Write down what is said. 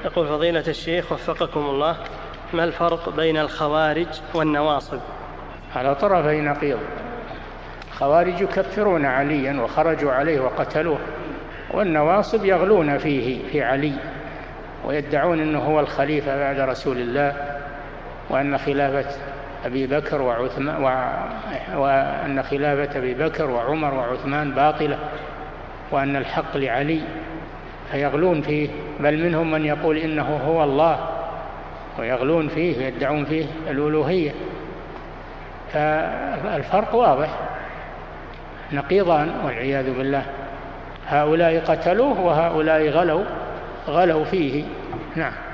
يقول فضيلة الشيخ وفقكم الله، ما الفرق بين الخوارج والنواصب؟ على طرفي نقيض. الخوارج يكفرون عليا وخرجوا عليه وقتلوه، والنواصب يغلون فيه في علي ويدعون أنه هو الخليفة بعد رسول الله، وأن خلافة أبي بكر وأن خلافة أبي بكر وعمر وعثمان باطلة، وأن الحق لعلي، فيغلون فيه. بل منهم من يقول إنه هو الله ويغلون فيه ويدعون فيه الألوهية. فالفرق واضح، نقيضان والعياذ بالله. هؤلاء قتلوه وهؤلاء غلوا فيه. نعم.